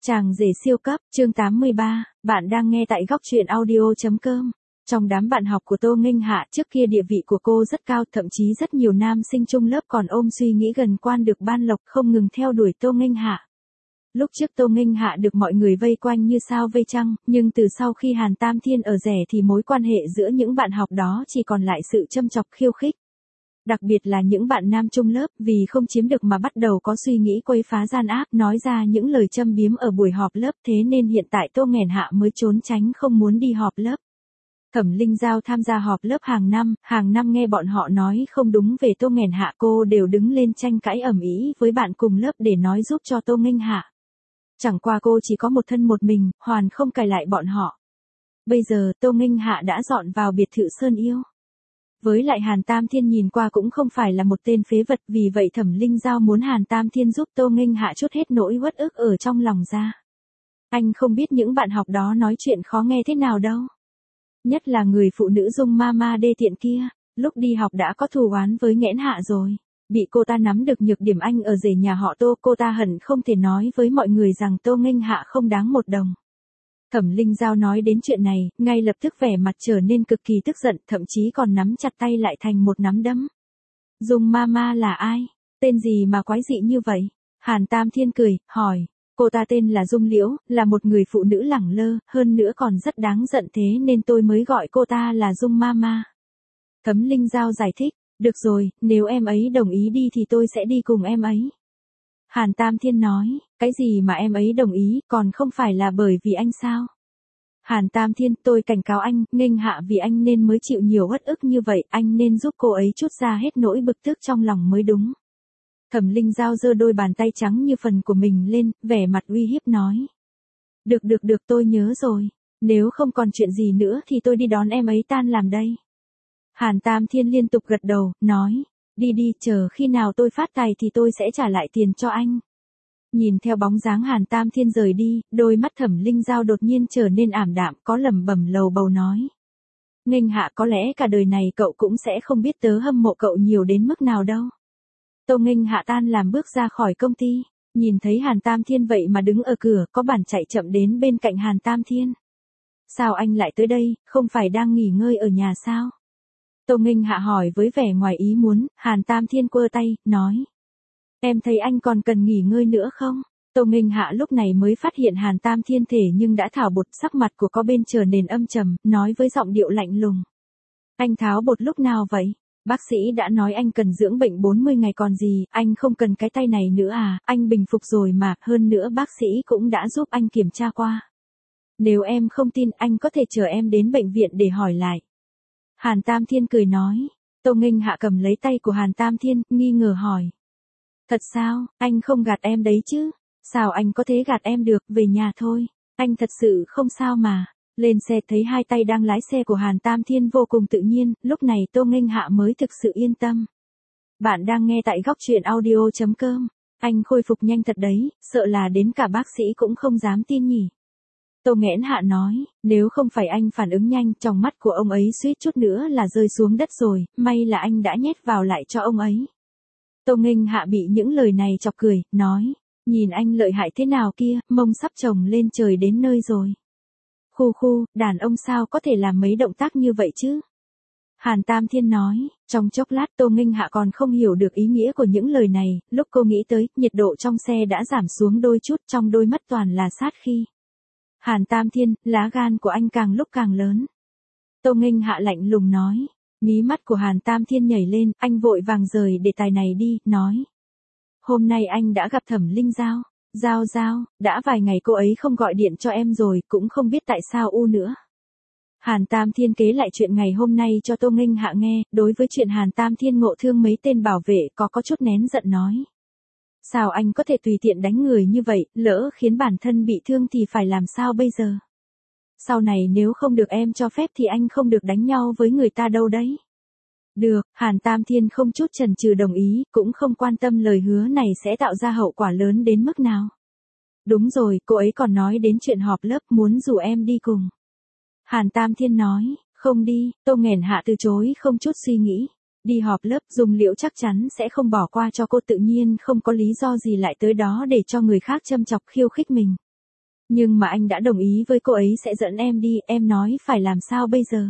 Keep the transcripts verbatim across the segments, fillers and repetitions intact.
Chàng rể siêu cấp, chương tám mươi ba, bạn đang nghe tại góc truyện audio chấm com. Trong đám bạn học của Tô Nghênh Hạ, trước kia địa vị của cô rất cao, thậm chí rất nhiều nam sinh chung lớp còn ôm suy nghĩ gần quan được ban lộc không ngừng theo đuổi Tô Nghênh Hạ. Lúc trước Tô Nghênh Hạ được mọi người vây quanh như sao vây trăng, nhưng từ sau khi Hàn Tam Thiên ở rẻ thì mối quan hệ giữa những bạn học đó chỉ còn lại sự châm chọc khiêu khích. Đặc biệt là những bạn nam chung lớp vì không chiếm được mà bắt đầu có suy nghĩ quấy phá gian áp, nói ra những lời châm biếm ở buổi họp lớp, thế nên hiện tại Tô Nghênh Hạ mới trốn tránh không muốn đi họp lớp. Thẩm Linh Giao tham gia họp lớp hàng năm, hàng năm nghe bọn họ nói không đúng về Tô Nghênh Hạ, cô đều đứng lên tranh cãi ầm ĩ với bạn cùng lớp để nói giúp cho Tô Nghênh Hạ. Chẳng qua cô chỉ có một thân một mình, hoàn không cài lại bọn họ. Bây giờ Tô Nghênh Hạ đã dọn vào biệt thự Sơn Yêu. Với lại Hàn Tam Thiên nhìn qua cũng không phải là một tên phế vật, vì vậy Thẩm Linh Giao muốn Hàn Tam Thiên giúp Tô Nghênh Hạ trút hết nỗi uất ức ở trong lòng ra. Anh không biết những bạn học đó nói chuyện khó nghe thế nào đâu. Nhất là người phụ nữ Dung Mama đê tiện kia, lúc đi học đã có thù oán với Nghẽn Hạ rồi. Bị cô ta nắm được nhược điểm anh ở rể nhà họ Tô, cô ta hận không thể nói với mọi người rằng Tô Nghênh Hạ không đáng một đồng. Thẩm Linh Giao nói đến chuyện này, ngay lập tức vẻ mặt trở nên cực kỳ tức giận, thậm chí còn nắm chặt tay lại thành một nắm đấm. Dung Mama là ai? Tên gì mà quái dị như vậy? Hàn Tam Thiên cười, hỏi. Cô ta tên là Dung Liễu, là một người phụ nữ lẳng lơ, hơn nữa còn rất đáng giận, thế nên tôi mới gọi cô ta là Dung Mama. Thẩm Linh Giao giải thích, được rồi, nếu em ấy đồng ý đi thì tôi sẽ đi cùng em ấy. Hàn Tam Thiên nói, cái gì mà em ấy đồng ý, còn không phải là bởi vì anh sao? Hàn Tam Thiên, tôi cảnh cáo anh, Nghênh Hạ vì anh nên mới chịu nhiều uất ức như vậy, anh nên giúp cô ấy trút ra hết nỗi bực tức trong lòng mới đúng. Thẩm Linh Giao giơ đôi bàn tay trắng như phần của mình lên, vẻ mặt uy hiếp nói. Được được được, tôi nhớ rồi, nếu không còn chuyện gì nữa thì tôi đi đón em ấy tan làm đây. Hàn Tam Thiên liên tục gật đầu, nói. Đi đi, chờ khi nào tôi phát tài thì tôi sẽ trả lại tiền cho anh. Nhìn theo bóng dáng Hàn Tam Thiên rời đi, đôi mắt Thẩm Linh Giao đột nhiên trở nên ảm đạm, có lẩm bẩm lầu bầu nói. Nghênh Hạ, có lẽ cả đời này cậu cũng sẽ không biết tớ hâm mộ cậu nhiều đến mức nào đâu. Tô Nghênh Hạ tan làm bước ra khỏi công ty, nhìn thấy Hàn Tam Thiên vậy mà đứng ở cửa, có bản chạy chậm đến bên cạnh Hàn Tam Thiên. Sao anh lại tới đây, không phải đang nghỉ ngơi ở nhà sao? Tô Nghênh Hạ hỏi với vẻ ngoài ý muốn. Hàn Tam Thiên quơ tay, nói. Em thấy anh còn cần nghỉ ngơi nữa không? Tô Nghênh Hạ lúc này mới phát hiện Hàn Tam Thiên thể nhưng đã tháo bột, sắc mặt của có bên trở nên âm trầm, nói với giọng điệu lạnh lùng. Anh tháo bột lúc nào vậy? Bác sĩ đã nói anh cần dưỡng bệnh bốn mươi ngày còn gì, anh không cần cái tay này nữa à, anh bình phục rồi mà, hơn nữa bác sĩ cũng đã giúp anh kiểm tra qua. Nếu em không tin, anh có thể chờ em đến bệnh viện để hỏi lại. Hàn Tam Thiên cười nói. Tô Nghênh Hạ cầm lấy tay của Hàn Tam Thiên, nghi ngờ hỏi. Thật sao, anh không gạt em đấy chứ? Sao anh có thể gạt em được, về nhà thôi. Anh thật sự không sao mà. Lên xe thấy hai tay đang lái xe của Hàn Tam Thiên vô cùng tự nhiên, lúc này Tô Nghênh Hạ mới thực sự yên tâm. Bạn đang nghe tại góc truyện audio chấm com. Anh khôi phục nhanh thật đấy, sợ là đến cả bác sĩ cũng không dám tin nhỉ. Tô Nghẽn Hạ nói, nếu không phải anh phản ứng nhanh, trong mắt của ông ấy suýt chút nữa là rơi xuống đất rồi, may là anh đã nhét vào lại cho ông ấy. Tô Nghênh Hạ bị những lời này chọc cười, nói, nhìn anh lợi hại thế nào kia, mông sắp trồng lên trời đến nơi rồi. Khu khu, đàn ông sao có thể làm mấy động tác như vậy chứ? Hàn Tam Thiên nói, trong chốc lát Tô Nghênh Hạ còn không hiểu được ý nghĩa của những lời này, lúc cô nghĩ tới, nhiệt độ trong xe đã giảm xuống đôi chút, trong đôi mắt toàn là sát khí. Hàn Tam Thiên, lá gan của anh càng lúc càng lớn. Tô Nghênh Hạ lạnh lùng nói. Mí mắt của Hàn Tam Thiên nhảy lên, anh vội vàng rời đề tài này đi, nói. Hôm nay anh đã gặp Thẩm Linh Giao. Giao Giao, đã vài ngày cô ấy không gọi điện cho em rồi, cũng không biết tại sao u nữa. Hàn Tam Thiên kể lại chuyện ngày hôm nay cho Tô Nghênh Hạ nghe, đối với chuyện Hàn Tam Thiên ngộ thương mấy tên bảo vệ có có chút nén giận nói. Sao anh có thể tùy tiện đánh người như vậy, lỡ khiến bản thân bị thương thì phải làm sao bây giờ? Sau này nếu không được em cho phép thì anh không được đánh nhau với người ta đâu đấy. Được, Hàn Tam Thiên không chút chần chừ đồng ý, cũng không quan tâm lời hứa này sẽ tạo ra hậu quả lớn đến mức nào. Đúng rồi, cô ấy còn nói đến chuyện họp lớp, muốn rủ em đi cùng. Hàn Tam Thiên nói, không đi. Tô Nghênh Hạ từ chối không chút suy nghĩ. Đi họp lớp, Dung Liễu chắc chắn sẽ không bỏ qua cho cô, tự nhiên không có lý do gì lại tới đó để cho người khác châm chọc khiêu khích mình. Nhưng mà anh đã đồng ý với cô ấy sẽ dẫn em đi, em nói phải làm sao bây giờ?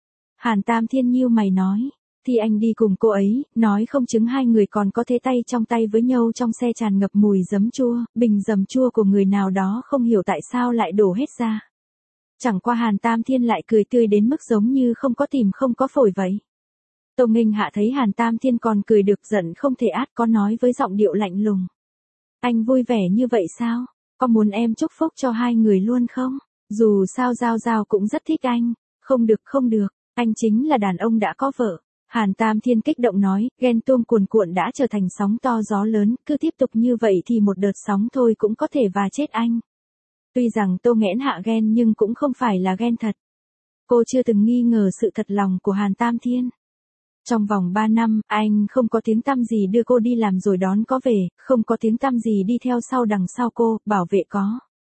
Hàn Tam Thiên nhíu mày nói, thì anh đi cùng cô ấy, nói không chứng hai người còn có thể tay trong tay với nhau trong xe tràn ngập mùi giấm chua, bình giấm chua của người nào đó không hiểu tại sao lại đổ hết ra. Chẳng qua Hàn Tam Thiên lại cười tươi đến mức giống như không có tìm không có phổi vậy. Tô Nghênh Hạ thấy Hàn Tam Thiên còn cười được giận không thể át, có nói với giọng điệu lạnh lùng. Anh vui vẻ như vậy sao? Có muốn em chúc phúc cho hai người luôn không? Dù sao Giao Giao cũng rất thích anh. Không được không được, anh chính là đàn ông đã có vợ. Hàn Tam Thiên kích động nói, ghen tuông cuồn cuộn đã trở thành sóng to gió lớn, cứ tiếp tục như vậy thì một đợt sóng thôi cũng có thể và chết anh. Tuy rằng Tô Nghẽn Hạ ghen nhưng cũng không phải là ghen thật. Cô chưa từng nghi ngờ sự thật lòng của Hàn Tam Thiên. Trong vòng ba năm, anh không có tiếng tăm gì đưa cô đi làm rồi đón có về, không có tiếng tăm gì đi theo sau đằng sau cô, bảo vệ có.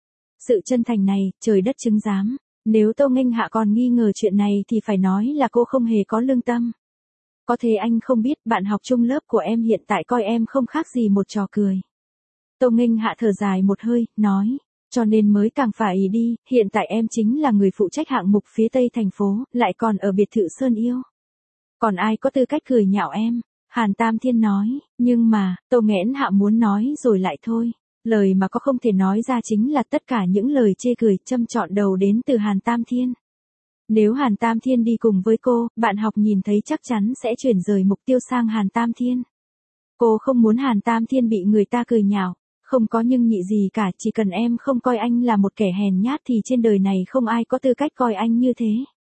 Sự chân thành này, trời đất chứng giám. Nếu Tô Nghênh Hạ còn nghi ngờ chuyện này thì phải nói là cô không hề có lương tâm. Có thể anh không biết bạn học chung lớp của em hiện tại coi em không khác gì một trò cười. Tô Nghênh Hạ thở dài một hơi, nói, cho nên mới càng phải đi, hiện tại em chính là người phụ trách hạng mục phía tây thành phố, lại còn ở biệt thự Sơn Yêu. Còn ai có tư cách cười nhạo em? Hàn Tam Thiên nói, nhưng mà, Tô Nghẽn Hạ muốn nói rồi lại thôi. Lời mà có không thể nói ra chính là tất cả những lời chê cười, châm chọn đầu đến từ Hàn Tam Thiên. Nếu Hàn Tam Thiên đi cùng với cô, bạn học nhìn thấy chắc chắn sẽ chuyển rời mục tiêu sang Hàn Tam Thiên. Cô không muốn Hàn Tam Thiên bị người ta cười nhạo, không có nhưng nhị gì cả, chỉ cần em không coi anh là một kẻ hèn nhát thì trên đời này không ai có tư cách coi anh như thế.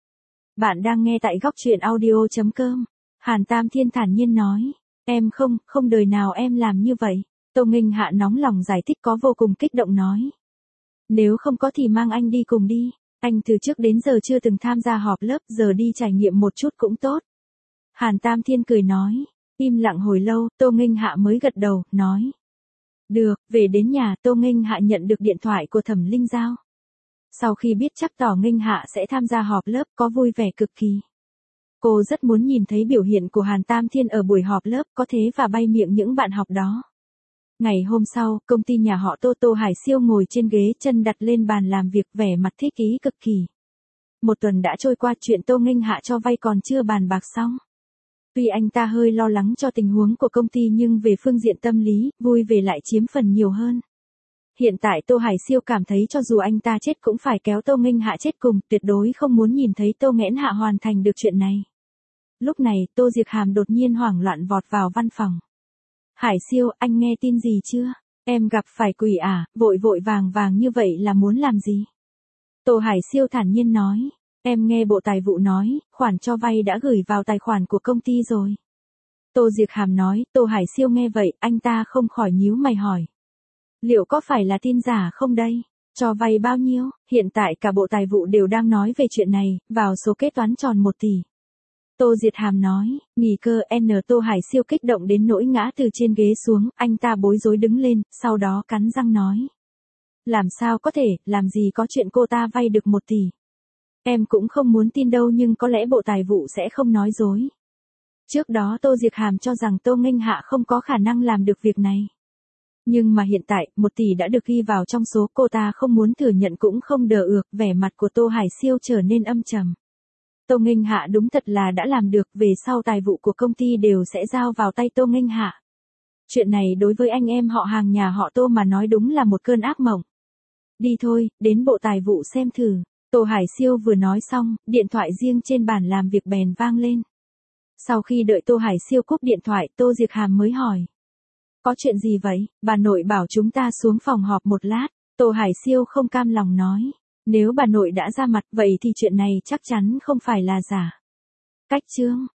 Bạn đang nghe tại góc truyện audio chấm com. Hàn Tam Thiên thản nhiên nói, em không, không đời nào em làm như vậy. Tô Nghênh Hạ nóng lòng giải thích có vô cùng kích động nói. Nếu không có thì mang anh đi cùng đi, anh từ trước đến giờ chưa từng tham gia họp lớp, giờ đi trải nghiệm một chút cũng tốt. Hàn Tam Thiên cười nói, im lặng hồi lâu, Tô Nghênh Hạ mới gật đầu, nói. Được, về đến nhà Tô Nghênh Hạ nhận được điện thoại của Thẩm Linh Giao. Sau khi biết chắc tỏ Nghênh Hạ sẽ tham gia họp lớp có vui vẻ cực kỳ. Cô rất muốn nhìn thấy biểu hiện của Hàn Tam Thiên ở buổi họp lớp có thế và bay miệng những bạn học đó. Ngày hôm sau, công ty nhà họ Tô Tô Hải Siêu ngồi trên ghế chân đặt lên bàn làm việc vẻ mặt thích ý cực kỳ. Một tuần đã trôi qua chuyện Tô Nghênh Hạ cho vay còn chưa bàn bạc xong. Tuy anh ta hơi lo lắng cho tình huống của công ty nhưng về phương diện tâm lý, vui về lại chiếm phần nhiều hơn. Hiện tại Tô Hải Siêu cảm thấy cho dù anh ta chết cũng phải kéo Tô Nghênh Hạ chết cùng, tuyệt đối không muốn nhìn thấy Tô Nghẽn Hạ hoàn thành được chuyện này. Lúc này, Tô Diệc Hàm đột nhiên hoảng loạn vọt vào văn phòng. Hải Siêu, anh nghe tin gì chưa? Em gặp phải quỷ à, vội vội vàng vàng như vậy là muốn làm gì? Tô Hải Siêu thản nhiên nói, em nghe Bộ Tài vụ nói, khoản cho vay đã gửi vào tài khoản của công ty rồi. Tô Diệc Hàm nói, Tô Hải Siêu nghe vậy, anh ta không khỏi nhíu mày hỏi. Liệu có phải là tin giả không đây? Cho vay bao nhiêu? Hiện tại cả Bộ Tài vụ đều đang nói về chuyện này, vào số kế toán tròn một tỷ. Tô Diệt Hàm nói, nghỉ cơ N Tô Hải Siêu kích động đến nỗi ngã từ trên ghế xuống, anh ta bối rối đứng lên, sau đó cắn răng nói. Làm sao có thể, làm gì có chuyện cô ta vay được một tỷ. Em cũng không muốn tin đâu nhưng có lẽ Bộ Tài vụ sẽ không nói dối. Trước đó Tô Diệc Hàm cho rằng Tô Nghênh Hạ không có khả năng làm được việc này. Nhưng mà hiện tại, một tỷ đã được ghi vào trong số, cô ta không muốn thừa nhận cũng không đờ ược, vẻ mặt của Tô Hải Siêu trở nên âm trầm. Tô Nghênh Hạ đúng thật là đã làm được, về sau tài vụ của công ty đều sẽ giao vào tay Tô Nghênh Hạ. Chuyện này đối với anh em họ hàng nhà họ Tô mà nói đúng là một cơn ác mộng. Đi thôi, đến Bộ Tài vụ xem thử. Tô Hải Siêu vừa nói xong, điện thoại riêng trên bàn làm việc bèn vang lên. Sau khi đợi Tô Hải Siêu cúp điện thoại, Tô Diệc Hàm mới hỏi. Có chuyện gì vậy? Bà nội bảo chúng ta xuống phòng họp một lát. Tô Hải Siêu không cam lòng nói. Nếu bà nội đã ra mặt vậy thì chuyện này chắc chắn không phải là giả. Cách chương.